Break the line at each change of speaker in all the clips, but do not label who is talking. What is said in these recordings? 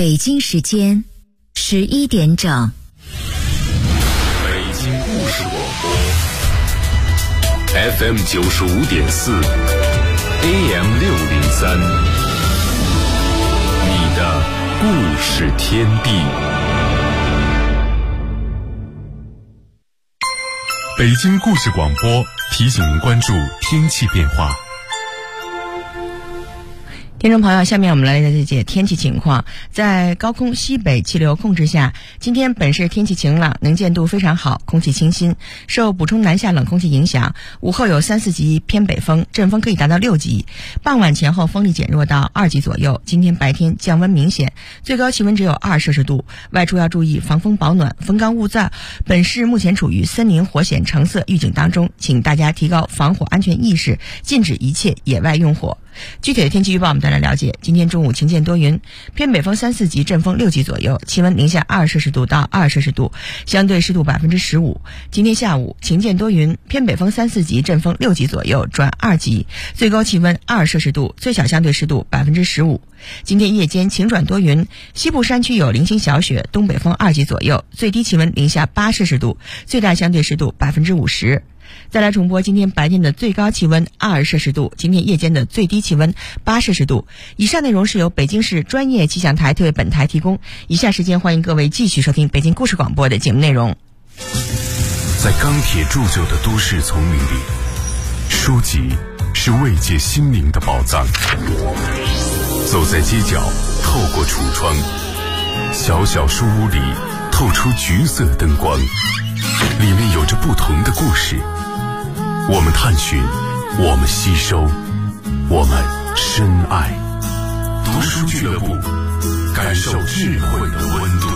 北京时间11点整。
北京故事广播 FM 95.4 AM 603，你的故事天地。北京故事广播提醒您关注天气变化。
听众朋友，下面我们来了解天气情况。在高空西北气流控制下，今天本市天气晴朗，能见度非常好，空气清新。受补充南下冷空气影响，午后有3-4级偏北风，阵风可以达到6级。傍晚前后风力减弱到2级左右。今天白天降温明显，最高气温只有2摄氏度。外出要注意防风保暖，风干物燥。本市目前处于森林火险橙色预警当中，请大家提高防火安全意识，禁止一切野外用火。具体的天气预报我们再来了解。今天中午晴间多云，偏北风3-4级，阵风6级左右，气温零下2摄氏度到2摄氏度，相对湿度15%。今天下午晴间多云，偏北风3-4级，阵风6级左右转2级，最高气温2摄氏度，最小相对湿度15%。今天夜间晴转多云，西部山区有零星小雪，东北风2级左右，最低气温零下8摄氏度，最大相对湿度50%。再来重播今天白天的最高气温2摄氏度，今天夜间的最低气温8摄氏度。以上内容是由北京市专业气象台特为本台提供。以下时间欢迎各位继续收听北京故事广播的节目内容。
在钢铁铸就的都市丛林里，书籍是慰藉心灵的宝藏。走在街角，透过橱窗，小小书屋里透出橘色灯光，里面有着不同的故事。我们探寻，我们吸收，我们深爱。读书俱乐部，感受智慧的温度。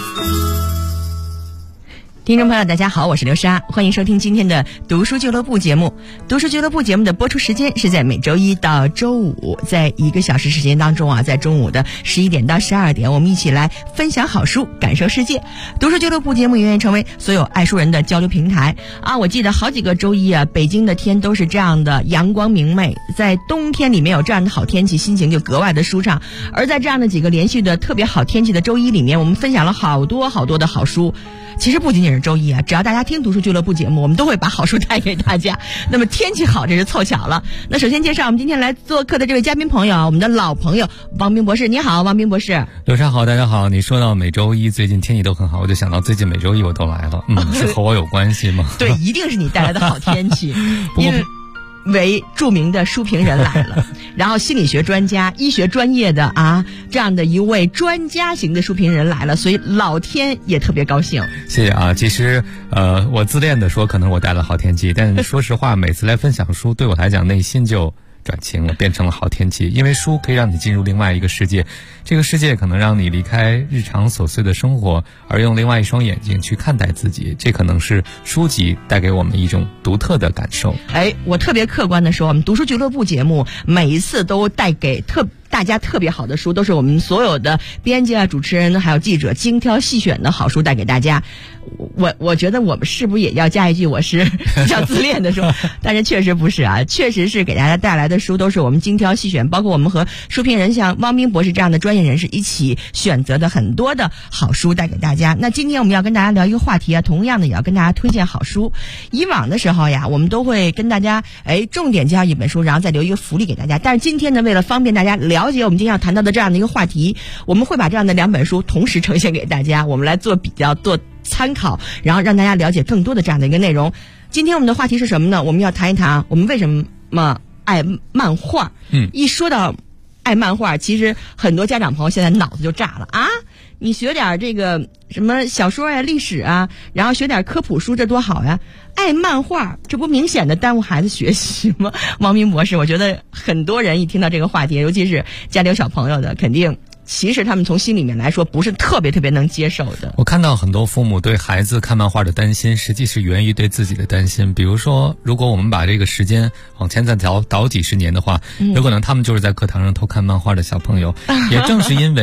听众朋友大家好，我是刘莎，欢迎收听今天的读书俱乐部节目。读书俱乐部节目的播出时间是在每周一到周五，在1个小时时间当中啊，在中午的11点到12点，我们一起来分享好书，感受世界。读书俱乐部节目永远成为所有爱书人的交流平台啊！我记得好几个周一啊，北京的天都是这样的阳光明媚，在冬天里面有这样的好天气，心情就格外的舒畅。而在这样的几个连续的特别好天气的周一里面，我们分享了好多的好书。其实不仅仅是周一啊，只要大家听读书俱乐部节目，我们都会把好书带给大家。那么天气好，这是凑巧了。那首先介绍我们今天来做客的这位嘉宾朋友，我们的老朋友王斌博士。你好，王斌博士。
刘莎好，大家好。你说到每周一最近天气都很好，我就想到最近每周一我都来了。是和我有关系吗？
对，一定是你带来的好天气。因为著名的书评人来了，然后心理学专家、医学专业的啊，这样的一位专家型的书评人来了，所以老天也特别高兴。
谢谢啊。其实我自恋的说可能我带了好天气，但说实话每次来分享书对我来讲内心就转晴了，变成了好天气。因为书可以让你进入另外一个世界，这个世界可能让你离开日常琐碎的生活，而用另外一双眼睛去看待自己，这可能是书籍带给我们一种独特的感受。
我特别客观的说，我们读书俱乐部节目每一次都带给大家特别好的书，都是我们所有的编辑啊、主持人还有记者精挑细选的好书带给大家。我觉得我们是不是也要加一句我是比较自恋的说，但是确实不是啊，确实是给大家带来的书都是我们精挑细选，包括我们和书评人像汪斌博士这样的专业人士一起选择的很多的好书带给大家。那今天我们要跟大家聊一个话题啊，同样的也要跟大家推荐好书。以往的时候呀，我们都会跟大家重点介绍一本书，然后再留一个福利给大家。但是今天呢，为了方便大家了解我们今天要谈到的这样的一个话题，我们会把这样的2本书同时呈现给大家，我们来做比较，做参考，然后让大家了解更多的这样的一个内容。今天我们的话题是什么呢？我们要谈一谈啊，我们为什么爱漫画。一说到爱漫画，其实很多家长朋友现在脑子就炸了啊！你学点这个什么小说啊、历史啊，然后学点科普书，这多好呀！爱漫画，这不明显的耽误孩子学习吗？王明博士，我觉得很多人一听到这个话题，尤其是家里有小朋友的，肯定其实他们从心里面来说不是特别能接受的。
我看到很多父母对孩子看漫画的担心，实际是源于对自己的担心。比如说，如果我们把这个时间往前再倒几十年的话，有可能他们就是在课堂上偷看漫画的小朋友。也正是因为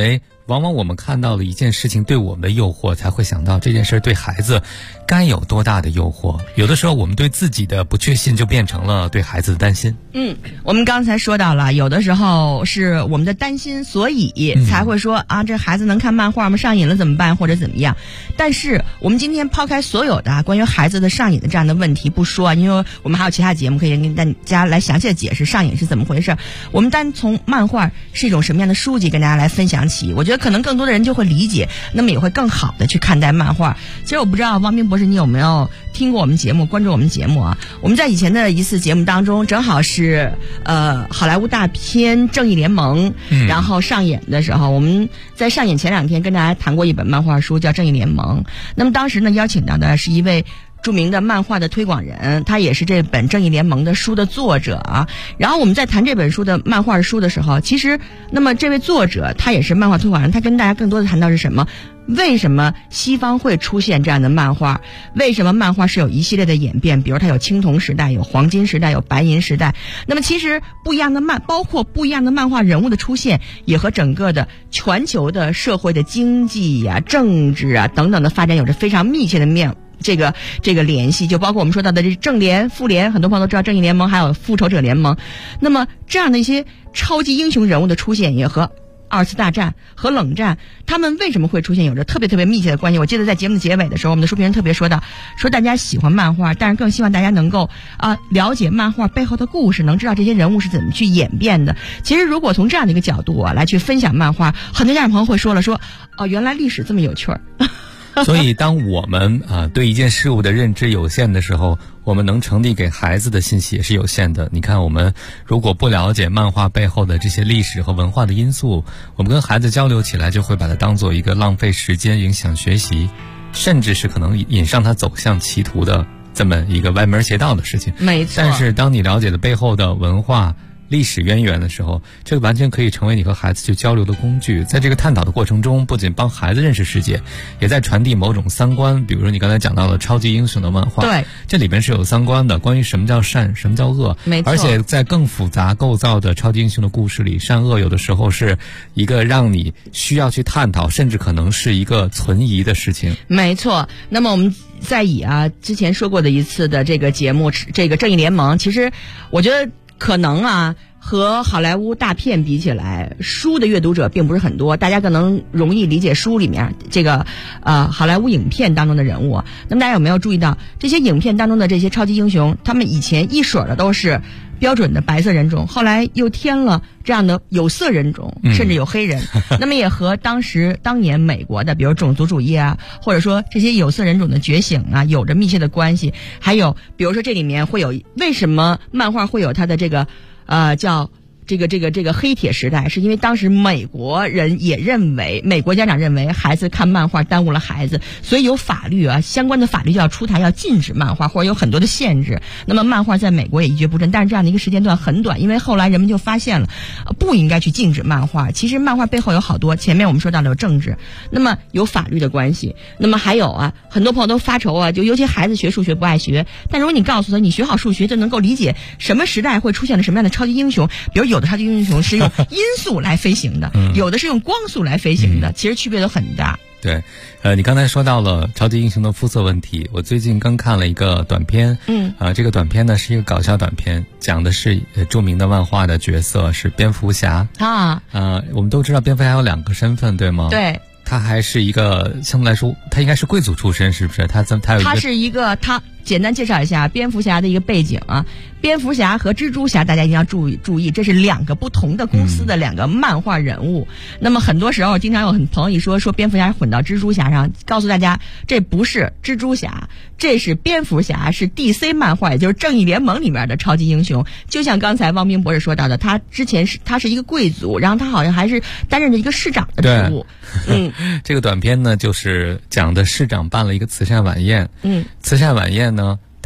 往往我们看到了一件事情对我们的诱惑，才会想到这件事对孩子该有多大的诱惑。有的时候我们对自己的不确信就变成了对孩子的担心。
我们刚才说到了，有的时候是我们的担心，所以才会说啊，这孩子能看漫画吗？上瘾了怎么办？或者怎么样？但是我们今天抛开所有的关于孩子的上瘾的这样的问题不说，因为我们还有其他节目可以跟大家来详细的解释上瘾是怎么回事。我们单从漫画是一种什么样的书籍跟大家来分享起，我觉得可能更多的人就会理解，那么也会更好的去看待漫画。其实我不知道汪斌博士你有没有听过我们节目，关注我们节目啊？我们在以前的一次节目当中，正好是好莱坞大片《正义联盟》然后上演的时候，我们在上演前2天跟大家谈过一本漫画书叫《正义联盟》。那么当时呢，邀请到的是一位著名的漫画的推广人，他也是这本《正义联盟》的书的作者啊。然后我们在谈这本书的漫画书的时候，其实那么这位作者他也是漫画推广人，他跟大家更多的谈到是什么？为什么西方会出现这样的漫画？为什么漫画是有一系列的演变？比如它有青铜时代，有黄金时代，有白银时代。那么其实不一样的包括不一样的漫画人物的出现，也和整个的全球的社会的经济啊、政治啊等等的发展有着非常密切的这个联系。就包括我们说到的这正联、复联，很多朋友都知道正义联盟还有复仇者联盟。那么这样的一些超级英雄人物的出现，也和二次大战和冷战他们为什么会出现有着特别特别密切的关系。我记得在节目的结尾的时候，我们的书评人特别说到，说大家喜欢漫画，但是更希望大家能够了解漫画背后的故事，能知道这些人物是怎么去演变的。其实如果从这样的一个角度来去分享漫画，很多家长朋友会说了，说原来历史这么有趣儿。
所以当我们对一件事物的认知有限的时候，我们能传递给孩子的信息也是有限的。你看，我们如果不了解漫画背后的这些历史和文化的因素，我们跟孩子交流起来就会把它当做一个浪费时间、影响学习，甚至是可能引上他走向歧途的这么一个歪门邪道的事情。
没错。
但是当你了解了背后的文化历史渊源的时候，这个完全可以成为你和孩子去交流的工具。在这个探讨的过程中，不仅帮孩子认识世界，也在传递某种三观。比如说你刚才讲到的超级英雄的漫画，
对，
这里边是有三观的，关于什么叫善，什么叫恶。
没错。
而且在更复杂构造的超级英雄的故事里，善恶有的时候是一个让你需要去探讨，甚至可能是一个存疑的事情。
没错。那么我们再以之前说过的一次的这个节目，这个正义联盟，其实我觉得可能和好莱坞大片比起来，书的阅读者并不是很多，大家可能容易理解书里面这个好莱坞影片当中的人物。那么大家有没有注意到，这些影片当中的这些超级英雄，他们以前一水的都是标准的白色人种，后来又添了这样的有色人种，甚至有黑人。那么也和当年美国的比如种族主义或者说这些有色人种的觉醒有着密切的关系。还有比如说这里面会有为什么漫画会有它的这个叫这个黑铁时代，是因为当时美国人也认为，美国家长认为孩子看漫画耽误了孩子，所以有法律相关的法律就要出台，要禁止漫画，或者有很多的限制。那么漫画在美国也一蹶不振，但是这样的一个时间段很短，因为后来人们就发现了不应该去禁止漫画。其实漫画背后有好多，前面我们说到了有政治，那么有法律的关系，那么还有很多朋友都发愁就尤其孩子学数学不爱学，但如果你告诉他你学好数学就能够理解什么时代会出现了什么样的超级英雄，比如有的超级英雄是用音速来飞行的有的是用光速来飞行的，其实区别都很大。
对，你刚才说到了超级英雄的肤色问题，我最近刚看了一个短片，这个短片呢是一个搞笑短片，讲的是著名的漫画的角色是蝙蝠侠我们都知道蝙蝠侠有2个身份，对吗？
对。
他还是一个相对来说，他应该是贵族出身，是不是？他是一个
他简单介绍一下蝙蝠侠的一个背景蝙蝠侠和蜘蛛侠大家一定要注意，这是2个不同的公司的2个漫画人物。那么很多时候经常有朋友一说蝙蝠侠混到蜘蛛侠上，告诉大家这不是蜘蛛侠，这是蝙蝠侠，是 DC 漫画，也就是正义联盟里面的超级英雄。就像刚才汪斌博士说到的，他之前他是一个贵族，然后他好像还是担任着一个市长的职务。这
个短片呢就是讲的市长办了一个慈善晚宴。慈善晚宴呢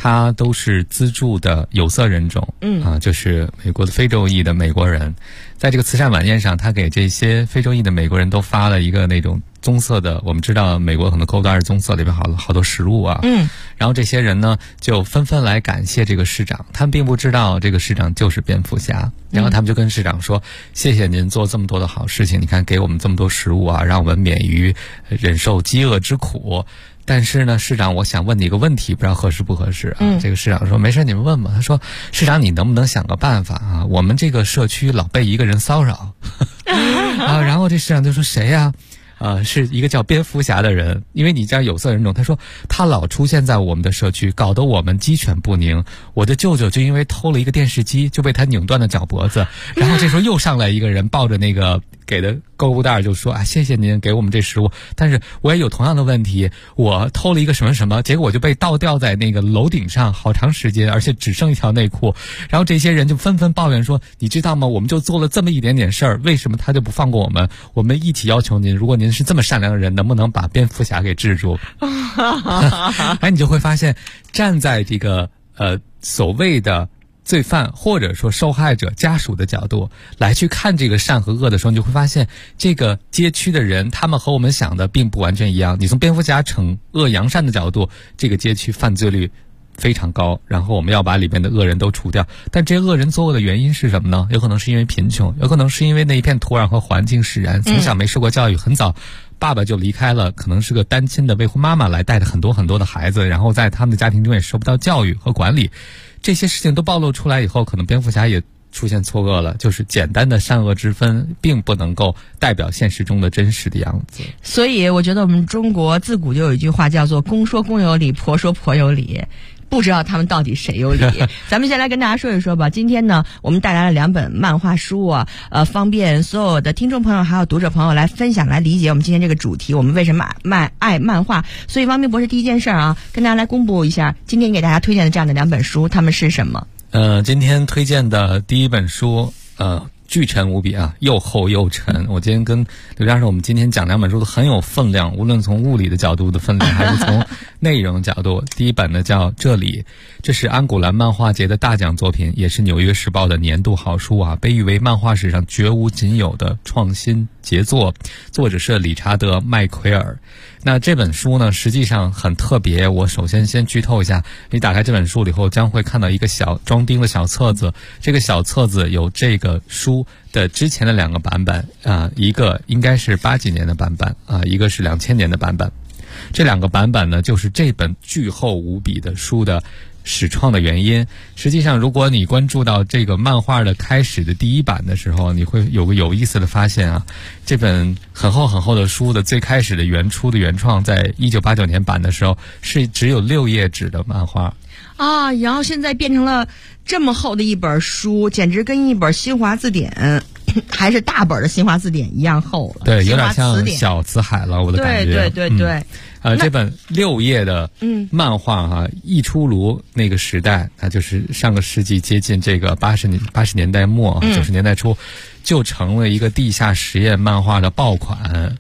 他都是资助的有色人种，就是美国的非洲裔的美国人。在这个慈善晚宴上，他给这些非洲裔的美国人都发了一个那种棕色的，我们知道美国很多购物袋是棕色，里边好多食物啊。然后这些人呢就纷纷来感谢这个市长，他们并不知道这个市长就是蝙蝠侠，然后他们就跟市长说：谢谢您做这么多的好事情，你看给我们这么多食物啊，让我们免于忍受饥饿之苦。但是呢，市长，我想问你一个问题，不知道合适不合适啊？这个市长说：没事，你们问吧。他说：市长，你能不能想个办法啊？我们这个社区老被一个人骚扰啊。然后这市长就说：谁呀？是一个叫蝙蝠侠的人，因为你家有色人种，他说他老出现在我们的社区，搞得我们鸡犬不宁。我的舅舅就因为偷了一个电视机，就被他拧断了脚脖子。然后这时候又上来一个人，抱着那个给的购物袋就说：啊，谢谢您给我们这食物，但是我也有同样的问题，我偷了一个什么什么，结果我就被倒吊在那个楼顶上好长时间，而且只剩一条内裤。然后这些人就纷纷抱怨说：你知道吗？我们就做了这么一点点事儿，为什么他就不放过我们？我们一起要求您，如果您是这么善良的人，能不能把蝙蝠侠给制住？哎，你就会发现，站在这个所谓的罪犯或者说受害者家属的角度来去看这个善和恶的时候，你就会发现这个街区的人他们和我们想的并不完全一样。你从蝙蝠侠惩恶扬善的角度，这个街区犯罪率非常高，然后我们要把里面的恶人都除掉。但这些恶人作恶的原因是什么呢？有可能是因为贫穷，有可能是因为那一片土壤和环境使然，从小没受过教育，很早爸爸就离开了，可能是个单亲的未婚妈妈来带着很多很多的孩子，然后在他们的家庭中也受不到教育和管理。这些事情都暴露出来以后，可能蝙蝠侠也出现错愕了，就是简单的善恶之分并不能够代表现实中的真实的样子。
所以我觉得我们中国自古就有一句话叫做公说公有理，婆说婆有理，不知道他们到底谁有理。咱们先来跟大家说一说吧。今天呢，我们带来了2本漫画书啊，方便所有的听众朋友还有读者朋友来分享、来理解我们今天这个主题，我们为什么爱漫画。所以汪明博士第一件事啊，跟大家来公布一下今天给大家推荐的这样的2本书，它们是什么？
今天推荐的第一本书，巨沉无比啊，又厚又沉。我今天跟刘教授，我们今天讲2本书都很有分量，无论从物理的角度的分量，还是从内容角度。第一本呢叫《这里》，这是安古兰漫画节的大奖作品，也是《纽约时报》的年度好书啊，被誉为漫画史上绝无仅有的创新杰作。作者是理查德·麦奎尔。那这本书呢，实际上很特别。我首先剧透一下，你打开这本书以后，将会看到一个小装订的小册子。这个小册子有这个书的之前的2个版本啊，一个应该是80几年的版本啊，一个是2000年的版本。这2个版本呢，就是这本巨厚无比的书的始创的原因。实际上，如果你关注到这个漫画的开始的第1版的时候，你会有个有意思的发现啊，这本很厚很厚的书的最开始的原创，在1989年版的时候是只有6页纸的漫画
啊，然后现在变成了这么厚的一本书，简直跟一本新华字典还是大本的新华字典一样厚了。
对，有点像小辞海了，我的感觉。
对。
这本6页的漫画哈，一出炉那个时代，那就是上个世纪接近这个80年代末90年代初，就成了一个地下实验漫画的爆款。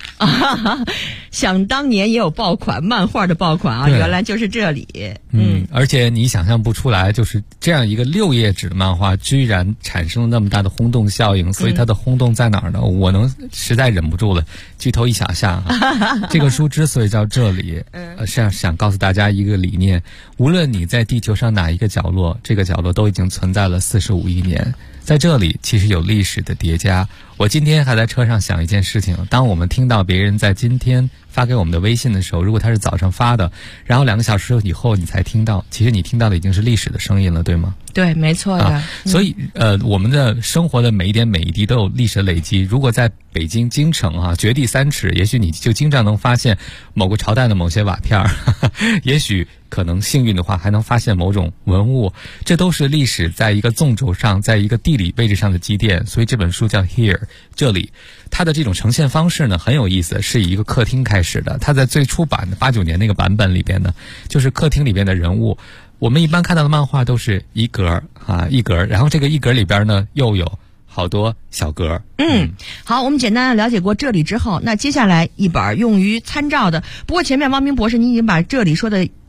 想当年也有爆款，漫画的爆款啊，原来就是这里。
而且你想象不出来，就是这样一个6页纸的漫画，居然产生了那么大的轰动效应。所以它的轰动在哪儿呢？我实在忍不住了，剧透一小下啊。这个书之所以叫这里，是想告诉大家一个理念：无论你在地球上哪一个角落，这个角落都已经存在了45亿年。在这里其实有历史的叠加。我今天还在车上想一件事情，当我们听到别人在今天发给我们的微信的时候，如果他是早上发的，然后2个小时以后你才听到，其实你听到的已经是历史的声音了，对吗？
对，没错的。
所以我们的生活的每一点每一滴都有历史累积。如果在北京京城啊，掘地3尺，也许你就经常能发现某个朝代的某些瓦片儿，也许可能幸运的话还能发现某种文物，这都是历史在一个纵轴上，在一个地理位置上的积淀。所以这本书叫 Here， 这里。它的这种呈现方式呢很有意思，是以一个客厅开始的。它在最初版的89年那个版本里边呢，就是客厅里边的人物，我们一般看到的漫画都是一格啊一格，然后这个一格里边呢又有好多小格。
好，我们简单的了解过这里之后，那接下来一本用于参照的。不过前面汪明博士您已经把这里说的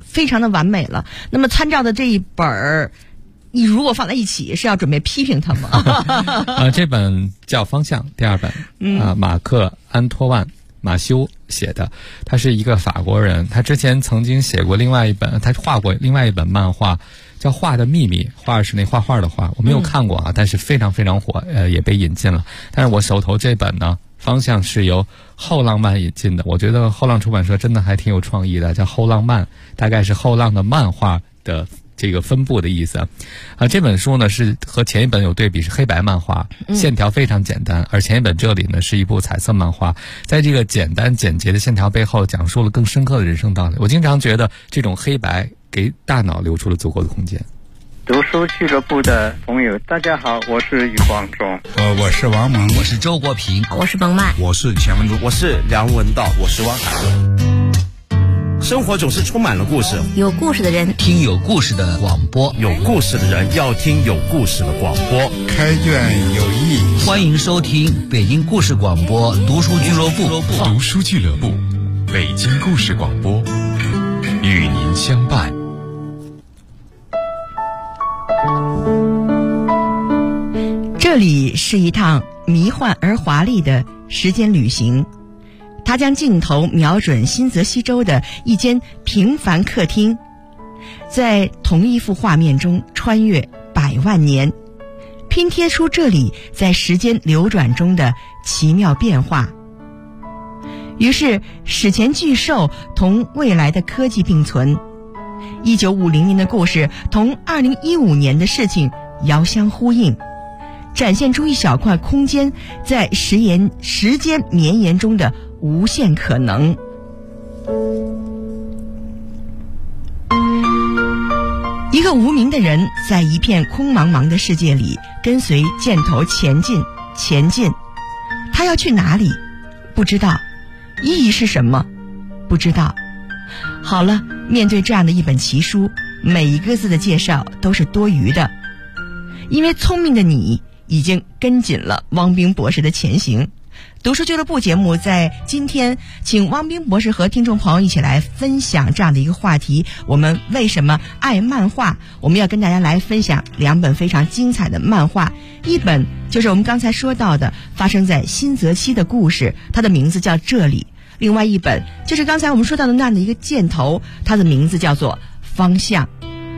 非常的完美了。那么参照的这一本儿，你如果放在一起，是要准备批评他吗？
这本叫《方向》，第二本马克·安托万·马修写的，他是一个法国人，他之前曾经写过另外一本，他画过另外一本漫画叫《画的秘密》，画是那画画的画，我没有看过啊，但是非常非常火，也被引进了。但是我手头这本呢，方向是由后浪漫引进的，我觉得后浪出版社真的还挺有创意的，叫后浪漫，大概是后浪的漫画的这个分布的意思这本书呢是和前一本有对比，是黑白漫画，线条非常简单，而前一本这里呢是一部彩色漫画，在这个简单简洁的线条背后讲述了更深刻的人生道理。我经常觉得这种黑白给大脑留出了足够的空间。
读书俱乐部的朋友，大家好，我是余光中。
我是王蒙，
我是周国平，
我是冯曼，
我是钱文竹，
我是梁文道，我是汪涵。生活总是充满了故事，
有故事的人
听有故事的广播，
有故事的人要听有故事的广播。
开卷有益，
欢迎收听北京故事广播读书俱乐部。
读书俱乐部，北京故事广播，与您相伴。
这里是一趟迷幻而华丽的时间旅行，它将镜头瞄准新泽西州的一间平凡客厅，在同一幅画面中穿越100万年，拼贴出这里在时间流转中的奇妙变化。于是史前巨兽同未来的科技并存，1950年的故事同2015年的事情遥相呼应，展现出一小块空间在时间绵延中的无限可能。一个无名的人在一片空茫茫的世界里跟随箭头前进，他要去哪里？不知道。意义是什么？不知道。好了，面对这样的一本奇书，每一个字的介绍都是多余的，因为聪明的你已经跟紧了汪冰博士的前行。读书俱乐部节目在今天请汪冰博士和听众朋友一起来分享这样的一个话题，我们为什么爱漫画。我们要跟大家来分享2本非常精彩的漫画，一本就是我们刚才说到的发生在新泽西的故事，它的名字叫这里，另外一本就是刚才我们说到的那样的一个箭头，它的名字叫做方向。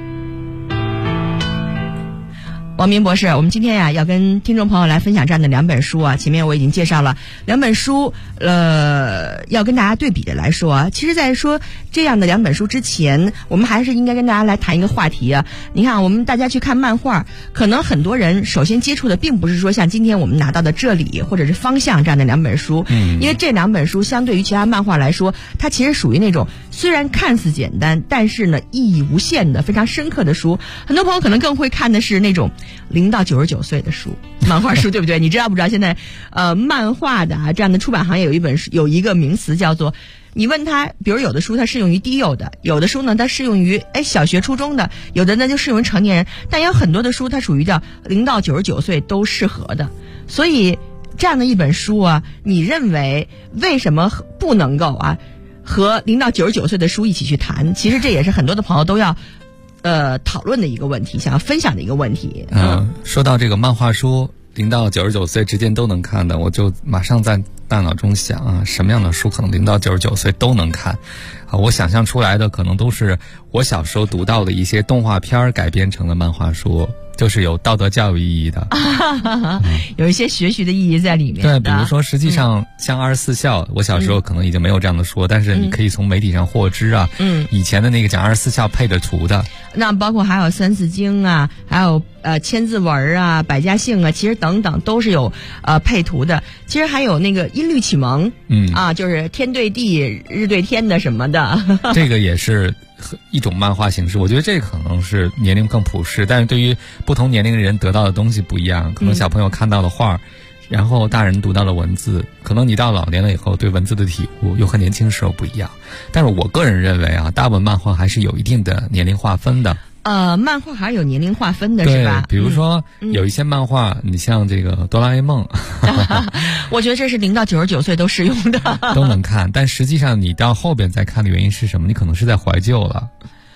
王明博士，我们今天要跟听众朋友来分享这样的2本书啊。前面我已经介绍了2本书，要跟大家对比的来说啊。其实在说这样的2本书之前，我们还是应该跟大家来谈一个话题啊。你看，我们大家去看漫画，可能很多人首先接触的并不是说像今天我们拿到的这里或者是方向这样的2本书，因为这2本书相对于其他漫画来说，它其实属于那种虽然看似简单，但是呢意义无限的非常深刻的书。很多朋友可能更会看的是那种0到99岁的书，漫画书，对不对？你知道不知道现在漫画的这样的出版行业有一个名词叫做，你问他，比如有的书它适用于低幼的，有的书呢它适用于小学初中的，有的呢就适用于成年人，但有很多的书它属于叫0到99岁都适合的。所以这样的一本书啊，你认为为什么不能够和0到99岁的书一起去谈？其实这也是很多的朋友都要讨论的一个问题，想要分享的一个问题。
说到这个漫画书0到99岁之间都能看的，我就马上在大脑中想什么样的书可能0到99岁都能看我想象出来的可能都是我小时候读到的一些动画片改编成的漫画书，就是有道德教育意义的
有一些学习的意义在里面。
对，比如说实际上像24孝，我小时候可能已经没有这样的书，但是你可以从媒体上获知以前的那个讲24孝配着图的，那
包括还有三字经还有千字文百家姓其实等等都是有配图的。其实还有那个音律启蒙就是天对地日对天的什么的
这个也是一种漫画形式。我觉得这可能是年龄更普适，但是对于不同年龄的人得到的东西不一样。可能小朋友看到了画然后大人读到了文字，可能你到老年了以后对文字的体悟又和年轻时候不一样。但是我个人认为大本漫画还是有一定的年龄划分的。
漫画还是有年龄划分的是吧？
对，比如说有一些漫画你像这个哆啦 A 梦
我觉得这是0到99岁都适用的
都能看，但实际上你到后边再看的原因是什么？你可能是在怀旧了。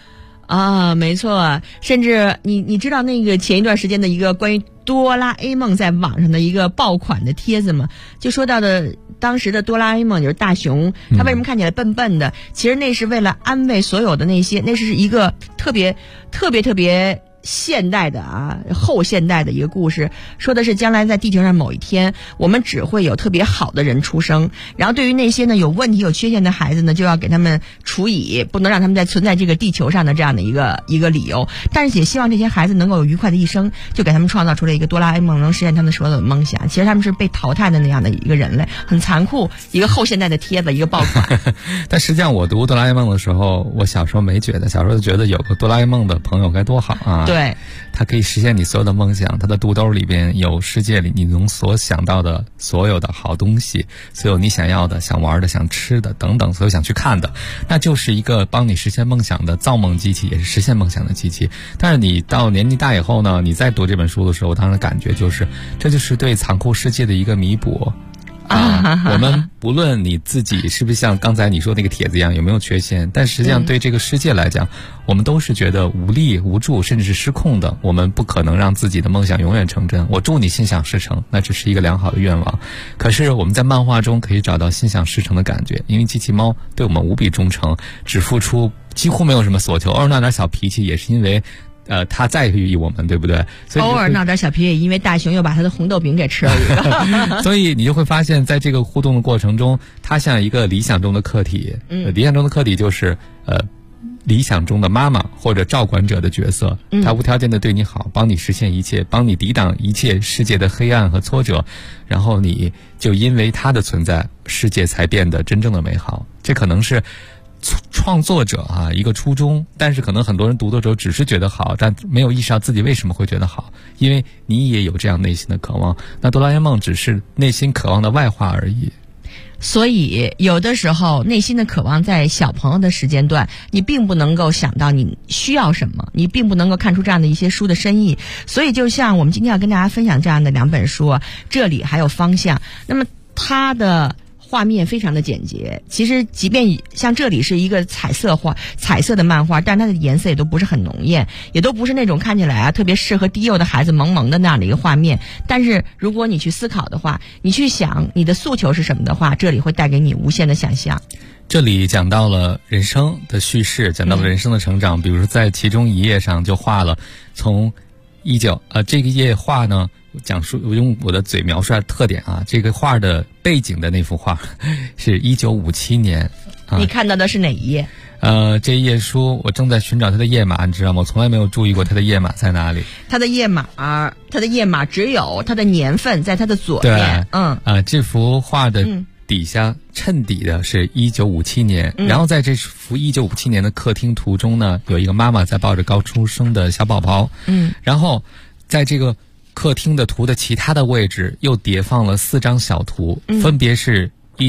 啊，没错，甚至你知道那个前一段时间的一个关于哆啦 A 梦在网上的一个爆款的帖子吗？就说到的当时的哆啦 A 梦就是大雄，他为什么看起来笨笨的？其实那是为了安慰所有的那些，那是一个特别现代的后现代的一个故事，说的是将来在地球上某一天，我们只会有特别好的人出生，然后对于那些呢有问题有缺陷的孩子呢，就要给他们处以不能让他们再存在这个地球上的这样的一个理由，但是也希望这些孩子能够有愉快的一生，就给他们创造出了一个哆啦 A 梦，能实现他们所有的梦想。其实他们是被淘汰的那样的一个人类，很残酷，一个后现代的帖子，一个爆款。
但实际上我读哆啦 A 梦的时候，我小时候没觉得，小时候觉得有个哆啦 A 梦的朋友该多好啊。
对，
它可以实现你所有的梦想，它的肚兜里边有世界里你能所想到的所有的好东西，所有你想要的、想玩的、想吃的等等，所有想去看的，那就是一个帮你实现梦想的造梦机器，也是实现梦想的机器。但是你到年纪大以后呢，你再读这本书的时候，我当时感觉就是这就是对残酷世界的一个弥补。我们不论你自己是不是像刚才你说那个帖子一样有没有缺陷，但实际上对这个世界来讲，我们都是觉得无力无助甚至是失控的，我们不可能让自己的梦想永远成真。我祝你心想事成，那只是一个良好的愿望，可是我们在漫画中可以找到心想事成的感觉，因为机器猫对我们无比忠诚，只付出几乎没有什么所求，偶尔闹点小脾气也是因为他在于我们，对不对？所以
偶尔闹点小脾气，因为大雄又把他的红豆饼给吃了一个。
所以你就会发现，在这个互动的过程中，他像一个理想中的客体。理想中的客体就是理想中的妈妈或者照管者的角色，他无条件的对你好，帮你实现一切，帮你抵挡一切世界的黑暗和挫折，然后你就因为他的存在，世界才变得真正的美好。这可能是创作者一个初衷，但是可能很多人读的时候只是觉得好，但没有意识到自己为什么会觉得好，因为你也有这样内心的渴望，那哆啦 A 梦只是内心渴望的外化而已。
所以有的时候内心的渴望在小朋友的时间段，你并不能够想到你需要什么，你并不能够看出这样的一些书的深意。所以就像我们今天要跟大家分享这样的2本书，这里还有方向，那么它的画面非常的简洁，其实即便像这里是一个彩色的漫画，但它的颜色也都不是很浓艳，也都不是那种看起来特别适合低幼的孩子萌萌的那样的一个画面。但是如果你去思考的话，你去想你的诉求是什么的话，这里会带给你无限的想象。
这里讲到了人生的叙事，讲到了人生的成长，比如说在其中一页上就画了从这个页画呢，我用我的嘴描述下特点这个画的背景的那幅画是1957年。
你看到的是哪一页？
这一页书我正在寻找它的页码，你知道吗？我从来没有注意过它的页码在哪里。它的页码只有它的年份在它的左面。这幅画的底下衬底的是1957年，然后在这幅1957年的客厅图中呢，有一个妈妈在抱着刚出生的小宝宝。然后在这个客厅的图的其他的位置又叠放了4张小图，分别是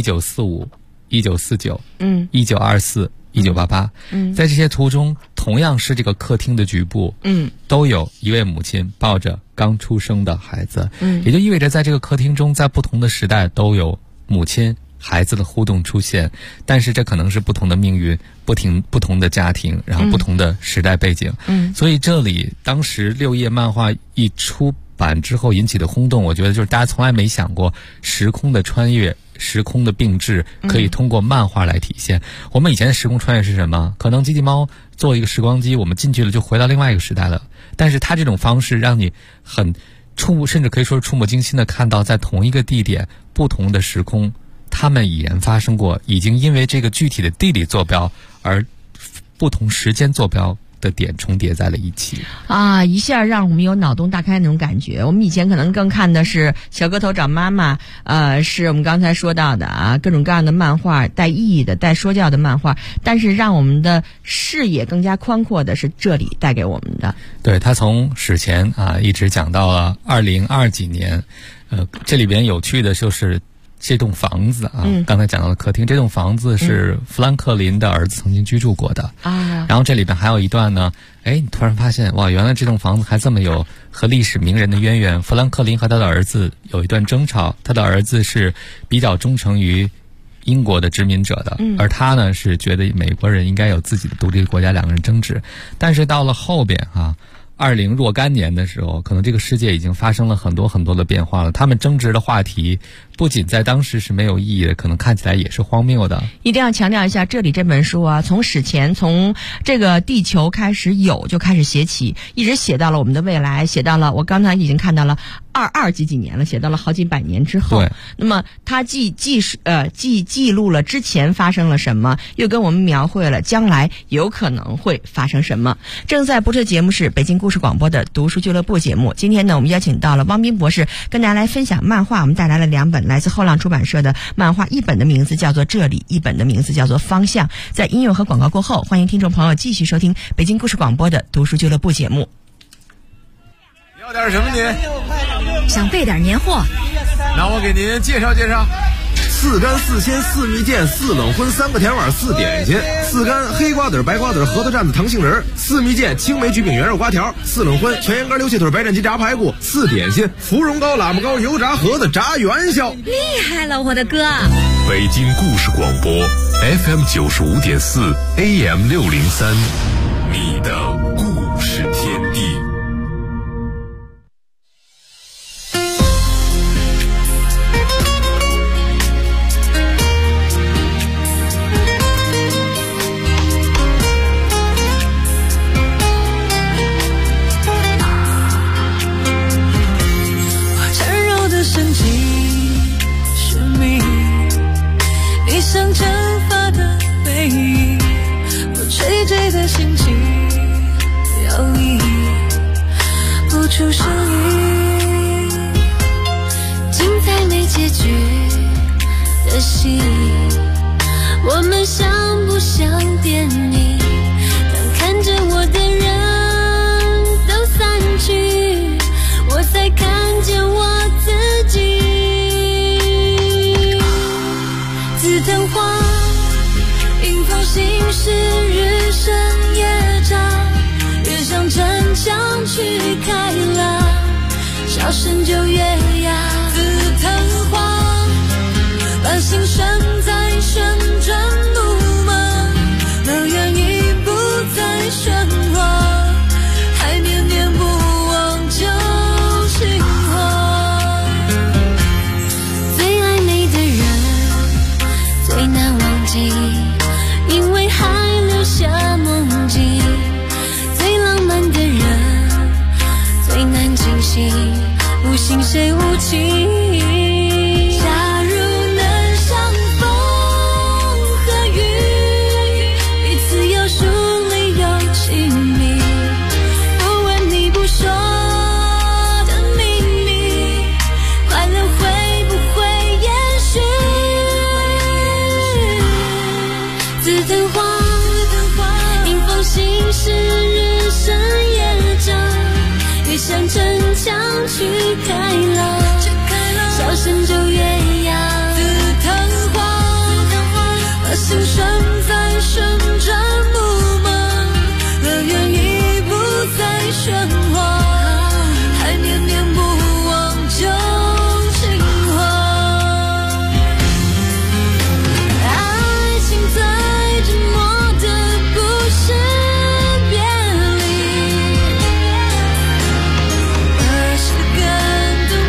1945、1949、1924、1988。在这些图中，同样是这个客厅的局部，都有一位母亲抱着刚出生的孩子。也就意味着在这个客厅中，在不同的时代都有母亲孩子的互动出现，但是这可能是不同的命运，不同的家庭，然后不同的时代背景。所以这里当时6页漫画一出版之后引起的轰动，我觉得就是大家从来没想过时空的穿越，时空的并置可以通过漫画来体现。我们以前的时空穿越是什么？可能机器猫做一个时光机，我们进去了就回到另外一个时代了，但是它这种方式让你很甚至可以说是触目惊心的看到在同一个地点不同的时空，他们已然发生过，已经因为这个具体的地理坐标而不同时间坐标的点重叠在了一起
一下让我们有脑洞大开那种感觉。我们以前可能更看的是小个头找妈妈，是我们刚才说到的各种各样的漫画，带意义的带说教的漫画，但是让我们的视野更加宽阔的是这里带给我们的。
对，他从史前一直讲到了2020几年。这里边有趣的就是这栋房子刚才讲到的客厅，这栋房子是富兰克林的儿子曾经居住过的然后这里边还有一段呢，你突然发现哇，原来这栋房子还这么有和历史名人的渊源。富兰克林和他的儿子有一段争吵，他的儿子是比较忠诚于英国的殖民者的，而他呢是觉得美国人应该有自己的独立的国家，两个人争执。但是到了后边20若干年的时候，可能这个世界已经发生了很多很多的变化了。他们争执的话题不仅在当时是没有意义的，可能看起来也是荒谬的。
一定要强调一下，这里这本书从史前，从这个地球开始就开始写起，一直写到了我们的未来，写到了我刚才已经看到了22几年了，写到了好几百年之后。
对，
那么它既记录了之前发生了什么，又跟我们描绘了将来有可能会发生什么。正在播出的节目是北京故事广播的读书俱乐部节目。今天呢，我们邀请到了汪斌博士，跟大家来分享漫画。我们带来了2本来自后浪出版社的漫画，一本的名字叫做《这里》，一本的名字叫做《方向》。在音乐和广告过后，欢迎听众朋友继续收听北京故事广播的读书俱乐部节目。
要点什么您？
想备点年货，
那我给您介绍介绍。4干4鲜4蜜饯4冷荤3个甜碗4点心，4干黑瓜子白瓜子核桃蘸子糖杏仁，4蜜饯青梅橘饼圆肉瓜条，4冷荤全羊肝溜气腿白斩鸡炸排骨，4点心芙蓉糕喇嘛糕油炸盒子炸元宵。
厉害了，我的哥！
北京故事广播 FM 95.4 AM 603，你的故事天地。
像蒸发的背影，我垂坠的心情摇曳不出声音，精彩没结局的戏，我们像不像电影？当看着我的人都散去，我才看见我自己。紫藤花迎风行驶，日升夜长，越向城墙去开朗，笑声就越哑。紫藤花把心拴在旋转木马，乐园已不再喧哗，还念念不忘旧情话。最爱你的人最难忘记，因为还留下梦境。最浪漫的人最难清醒，不信谁无情。假如能相逢和雨，彼此有疏离有亲密，不问你不说的秘密，快乐会不会延续？紫藤花迎风行驶，日升夜长，越向城墙去开朗，笑声就越哑。紫藤花把心拴在旋转木马，乐园已不再喧哗，还念念不忘旧情话。爱情最折磨的不是别离，而是感动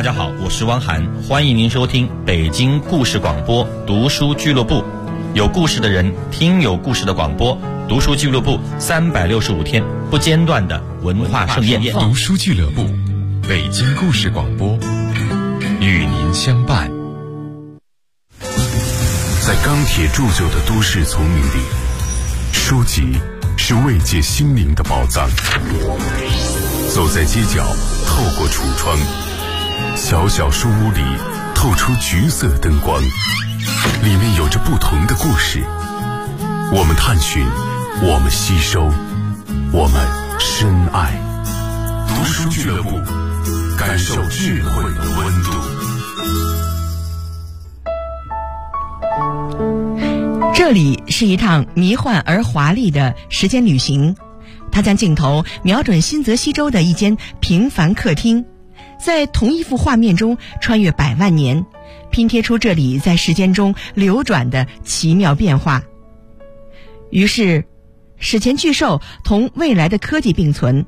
大家好，我是汪涵，欢迎您收听北京故事广播读书俱乐部。有故事的人，听有故事的广播。读书俱乐部365天不间断的文化盛宴。
读书俱乐部，北京故事广播，与您相伴。在钢铁铸就的都市丛林里，书籍是慰藉心灵的宝藏。走在街角，透过橱窗，小小书屋里透出橘色灯光，里面有着不同的故事。我们探寻，我们吸收，我们深爱。读书俱乐部，感受智慧的温度。
这里是一趟迷幻而华丽的时间旅行，它将镜头瞄准新泽西州的一间平凡客厅，在同一幅画面中穿越100万年，拼贴出这里在时间中流转的奇妙变化。于是史前巨兽同未来的科技并存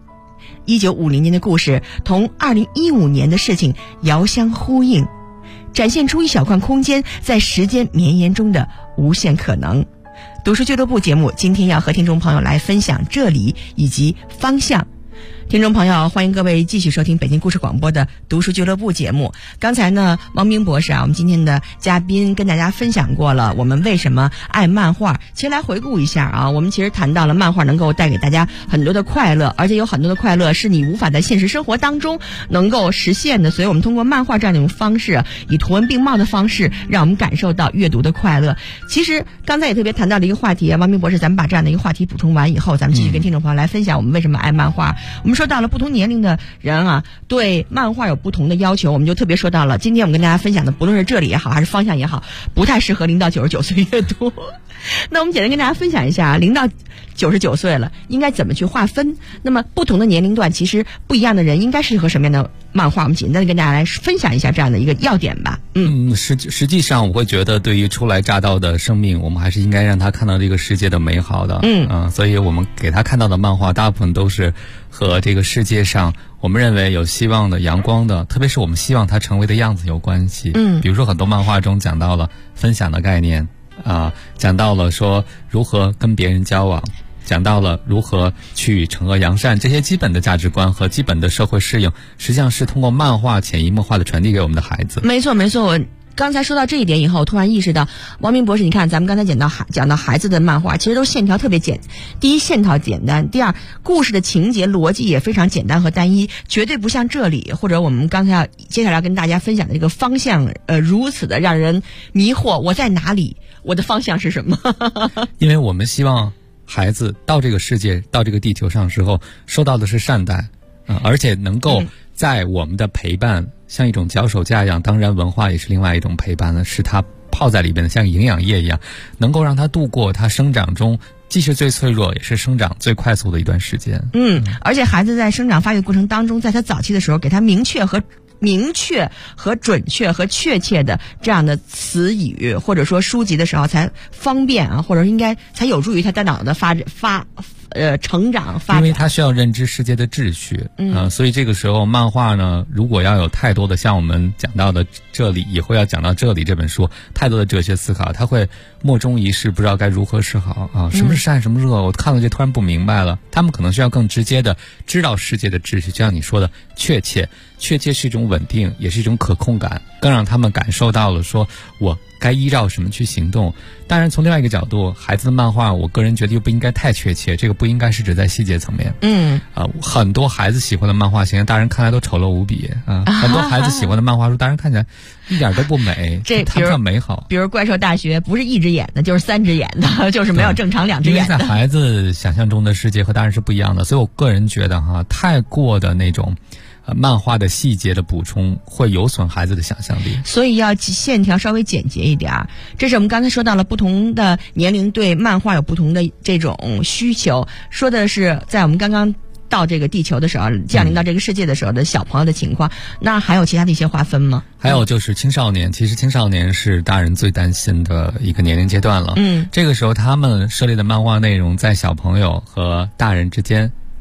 ，1950年的故事同2015年的事情遥相呼应，展现出一小块空间在时间绵延中的无限可能。读书俱乐部节目今天要和听众朋友来分享这里以及方向。听众朋友，欢迎各位继续收听北京故事广播的读书俱乐部节目。刚才呢，汪冰博士我们今天的嘉宾跟大家分享过了我们为什么爱漫画。其实来回顾一下我们其实谈到了漫画能够带给大家很多的快乐，而且有很多的快乐是你无法在现实生活当中能够实现的，所以我们通过漫画这样一种方式，以图文并茂的方式，让我们感受到阅读的快乐。其实刚才也特别谈到了一个话题，汪冰博士，咱们把这样的一个话题补充完以后，咱们继续跟听众朋友来分享我们为什么爱漫画。我们说到了不同年龄的人对漫画有不同的要求，我们就特别说到了今天我们跟大家分享的，不论是这里也好还是方向也好，不太适合0到99岁阅读。那我们简单跟大家分享一下0到99岁了应该怎么去划分。那么不同的年龄段其实不一样的人应该适合什么样的漫画，我们简单的跟大家来分享一下这样的一个要点吧。
实际上我会觉得对于初来乍到的生命，我们还是应该让他看到这个世界的美好的。所以我们给他看到的漫画大部分都是和这个世界上我们认为有希望的阳光的，特别是我们希望它成为的样子有关系。比如说很多漫画中讲到了分享的概念讲到了说如何跟别人交往，讲到了如何去惩恶扬善，这些基本的价值观和基本的社会适应，实际上是通过漫画潜移默化的传递给我们的孩子。没错没错，我刚才说到这一点以后，突然意识到，王明博士，你看咱们刚才讲到孩子的漫画，其实都线条特别第一线条简单，第二故事的情节逻辑也非常简单和单一，绝对不像这里或者我们刚才接下来要跟大家分享的这个方向如此的让人迷惑，我在哪里，我的方向是什么？因为我们希望孩子到这个世界到这个地球上的时候受到的是善待而且能够在我们的陪伴像一种脚手架一样，当然文化也是另外一种陪伴了，是他泡在里边的像营养液一样，能够让他度过他生长中既是最脆弱也是生长最快速的一段时间。而且孩子在生长发育过程当中，在他早期的时候给他明确和准确和确切的这样的词语或者说书籍的时候才方便或者应该才有助于他大脑的成长发展，因为他需要认知世界的秩序所以这个时候漫画呢，如果要有太多的像我们讲到的这里以后要讲到这里这本书太多的哲学思考，他会莫衷一是，不知道该如何是好什么是善什么是恶，我看了就突然不明白了。他们可能需要更直接的知道世界的秩序，就像你说的确切是一种稳定，也是一种可控感，更让他们感受到了说我该依照什么去行动。当然从另外一个角度，孩子的漫画我个人觉得又不应该太确切，这个不应该是指在细节层面很多孩子喜欢的漫画形象大人看来都丑陋无比很多孩子喜欢的漫画书大人看起来一点都不美，这谈不上美好。比如怪兽大学不是1只眼的就是3只眼的，就是没有正常2只眼的。因为在孩子想象中的世界和大人是不一样的，所以我个人觉得太过的那种漫画的细节的补充会有损孩子的想象力，所以要线条稍微简洁一点。这是我们刚才说到了不同的年龄对漫画有不同的这种需求，说的是在我们刚刚到这个地球的时候，降临到这个世界的时候的小朋友的情况。那还有其他的一些划分吗？还有就是青少年，其实青少年是大人最担心的一个年龄阶段了这个时候他们涉猎的漫画内容在小朋友和大人之间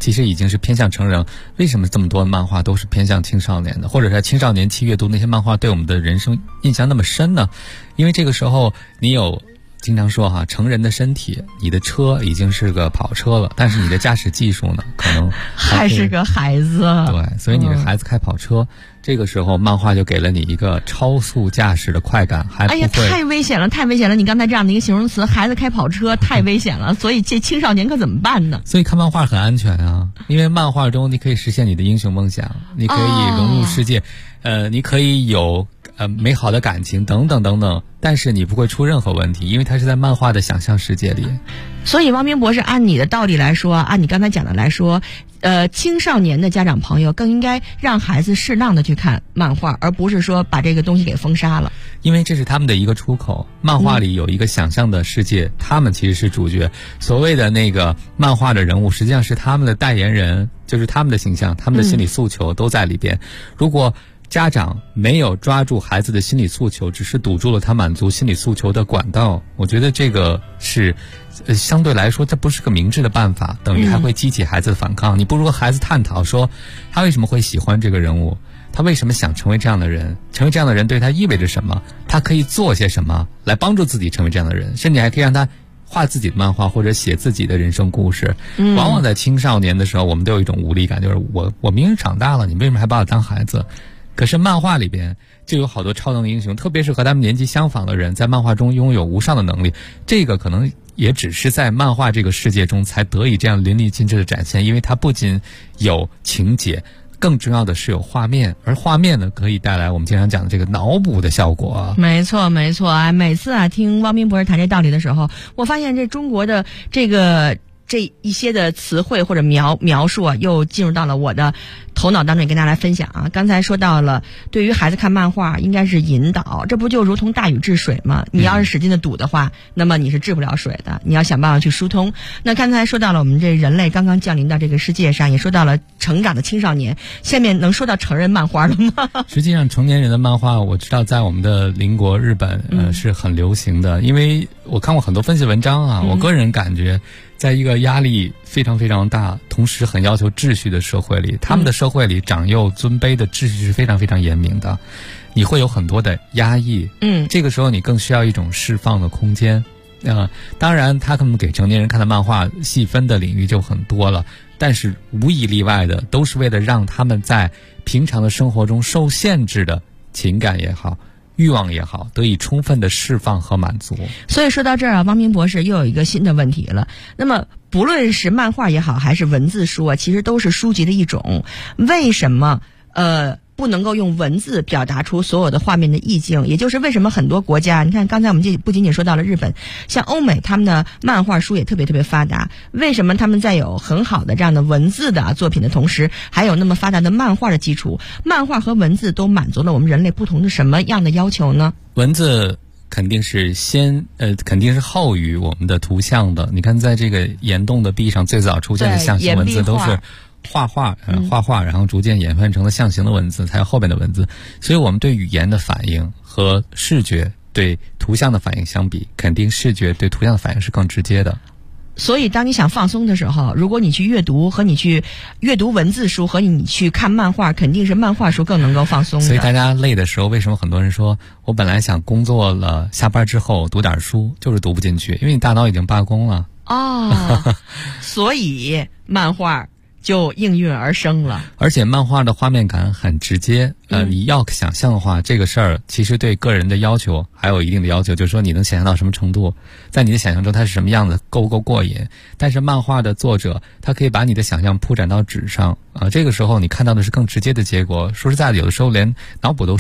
其实已经是偏向成人。为什么这么多漫画都是偏向青少年的，或者是青少年期阅读那些漫画对我们的人生印象那么深呢？因为这个时候你有经常说哈，成人的身体，你的车已经是个跑车了，但是你的驾驶技术呢，可能
还是个孩子。
对，所以你是孩子开跑车，这个时候漫画就给了你一个超速驾驶的快感，还不会。
哎呀，太危险了，太危险了！你刚才这样的一个形容词，孩子开跑车太危险了，所以这青少年可怎么办呢？
所以看漫画很安全啊，因为漫画中你可以实现你的英雄梦想，你可以融入世界，你可以有美好的感情等等等等，但是你不会出任何问题，因为它是在漫画的想象世界里。
所以汪冰博士按你的道理来说，按你刚才讲的来说，青少年的家长朋友更应该让孩子适当的去看漫画，而不是说把这个东西给封杀了。
因为这是他们的一个出口，漫画里有一个想象的世界，他们其实是主角。所谓的那个漫画的人物，实际上是他们的代言人，就是他们的形象，他们的心理诉求都在里边。如果家长没有抓住孩子的心理诉求，只是堵住了他满足心理诉求的管道，我觉得这个是相对来说这不是个明智的办法，等于还会激起孩子的反抗。你不如和孩子探讨说他为什么会喜欢这个人物，他为什么想成为这样的人，成为这样的人对他意味着什么，他可以做些什么来帮助自己成为这样的人，甚至还可以让他画自己的漫画或者写自己的人生故事。往往在青少年的时候，我们都有一种无力感，就是我明明长大了，你为什么还把我当孩子？可是漫画里边就有好多超能英雄，特别是和他们年纪相仿的人，在漫画中拥有无上的能力。这个可能也只是在漫画这个世界中才得以这样淋漓尽致的展现，因为它不仅有情节，更重要的是有画面，而画面呢可以带来我们经常讲的这个脑补的效果。
没错没错啊！每次听汪冰博士谈这道理的时候，我发现这中国的这一些的词汇或者描述啊，又进入到了我的头脑当中，也跟大家来分享啊。刚才说到了，对于孩子看漫画应该是引导，这不就如同大禹治水吗？你要是使劲的堵的话，那么你是治不了水的，你要想办法去疏通。那刚才说到了我们这人类刚刚降临到这个世界上，也说到了成长的青少年，下面能说到成人漫画了吗？
实际上成年人的漫画我知道在我们的邻国日本是很流行的，因为我看过很多分析文章啊，我个人感觉在一个压力非常非常大，同时很要求秩序的社会里，他们的社会里长幼尊卑的秩序是非常非常严明的，你会有很多的压抑，这个时候你更需要一种释放的空间。当然他们给成年人看的漫画细分的领域就很多了，但是无一例外的都是为了让他们在平常的生活中受限制的情感也好，欲望也好，得以充分的释放和满足。
所以说到这儿啊，汪冰博士又有一个新的问题了。那么不论是漫画也好，还是文字书啊，其实都是书籍的一种。为什么不能够用文字表达出所有的画面的意境？也就是为什么很多国家，你看刚才我们不仅仅说到了日本，像欧美他们的漫画书也特别特别发达。为什么他们在有很好的这样的文字的作品的同时，还有那么发达的漫画的基础？漫画和文字都满足了我们人类不同的什么样的要求呢？
文字肯定是肯定是后于我们的图像的。你看在这个岩洞的壁上最早出现的象形文字都是画画，然后逐渐演变成了象形的文字，才有后面的文字。所以我们对语言的反应和视觉对图像的反应相比，肯定视觉对图像的反应是更直接的。
所以当你想放松的时候，如果你去阅读和你去阅读文字书和你去看漫画，肯定是漫画书更能够放松的。
所以大家累的时候，为什么很多人说我本来想工作了下班之后读点书，就是读不进去，因为你大脑已经罢工了。
所以漫画就应运而生了。
而且漫画的画面感很直接，你要想象的话，这个事儿其实对个人的要求还有一定的要求，就是说你能想象到什么程度，在你的想象中它是什么样子，够不够过瘾。但是漫画的作者他可以把你的想象铺展到纸上，这个时候你看到的是更直接的结果。说实在的，有的时候连脑补都